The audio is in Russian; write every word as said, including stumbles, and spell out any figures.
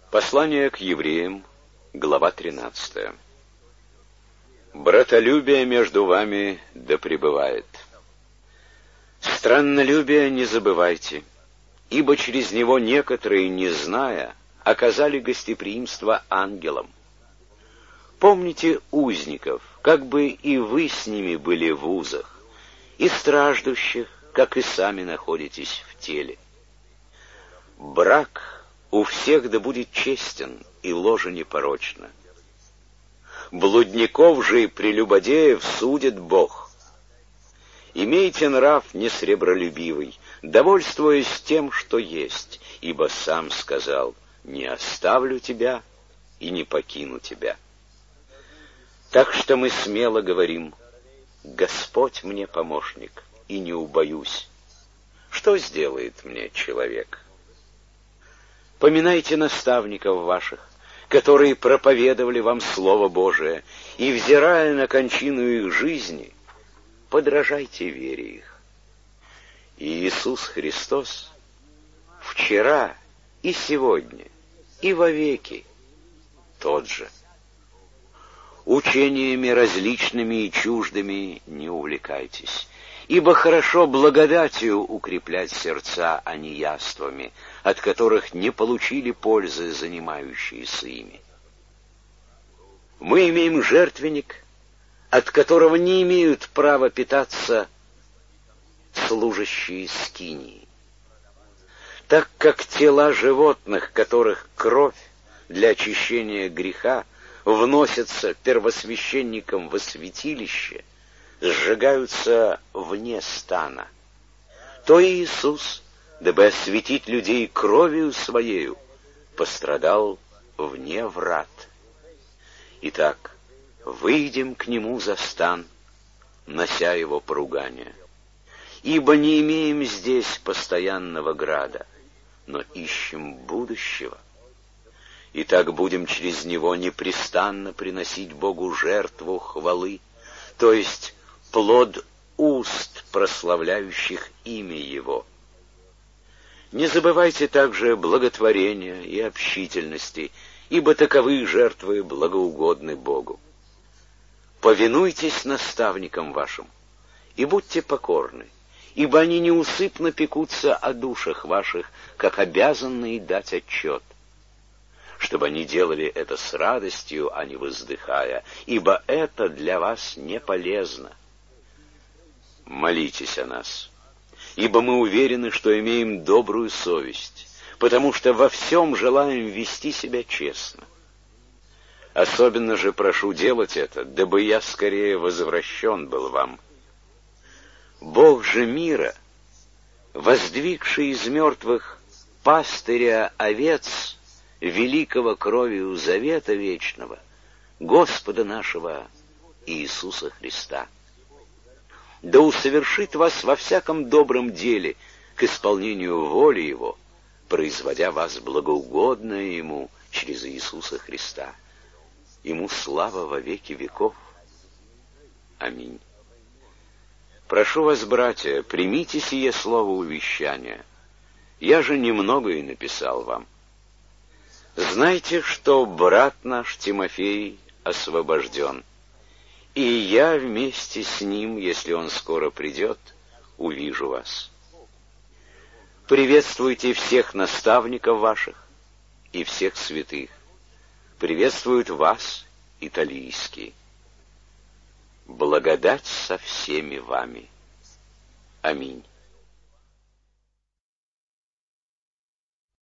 Послание к евреям, глава тринадцатая. Братолюбие между вами да пребывает. Страннолюбие не забывайте, ибо через него некоторые, не зная, оказали гостеприимство ангелам. Помните узников, как бы и вы с ними были в узах, и страждущих, как и сами находитесь в теле. Брак у всех да будет честен, и ложе непорочно. Блудников же и прелюбодеев судит Бог. Имейте нрав несребролюбивый, довольствуясь тем, что есть, ибо сам сказал: «Не оставлю тебя и не покину тебя». Так что мы смело говорим: «Господь мне помощник, и не убоюсь. Что сделает мне человек?» Поминайте наставников ваших, которые проповедовали вам Слово Божие, и, взирая на кончину их жизни, подражайте вере их. И Иисус Христос вчера и сегодня и вовеки тот же. Учениями различными и чуждыми не увлекайтесь, ибо хорошо благодатью укреплять сердца, а не яствами, от которых не получили пользы занимающиеся ими. Мы имеем жертвенник, от которого не имеют права питаться служащие скинии. Так как тела животных, которых кровь для очищения греха вносятся первосвященником во святилище, сжигаются вне стана, то и Иисус, дабы осветить людей кровью Своею, пострадал вне врат. Итак, выйдем к Нему за стан, нося Его поругание. Ибо не имеем здесь постоянного града, но ищем будущего. Итак, будем через Него непрестанно приносить Богу жертву хвалы, то есть плод уст, прославляющих имя Его. Не забывайте также благотворения и общительности, ибо таковы жертвы благоугодны Богу. Повинуйтесь наставникам вашим и будьте покорны, ибо они неусыпно пекутся о душах ваших, как обязанные дать отчет, чтобы они делали это с радостью, а не воздыхая, ибо это для вас не полезно. Молитесь о нас, ибо мы уверены, что имеем добрую совесть, потому что во всем желаем вести себя честно. Особенно же прошу делать это, дабы я скорее возвращен был вам. Бог же мира, воздвигший из мертвых пастыря овец, великого кровью завета вечного, Господа нашего Иисуса Христа, да усовершит вас во всяком добром деле к исполнению воли Его, производя вас благоугодное Ему через Иисуса Христа. Ему слава во веки веков. Аминь. Прошу вас, братья, примите сие слово увещания. Я же немного и написал вам. Знайте, что брат наш Тимофей освобожден, и я вместе с ним, если он скоро придет, увижу вас. Приветствуйте всех наставников ваших и всех святых. Приветствуют вас италийские. Благодать со всеми вами. Аминь.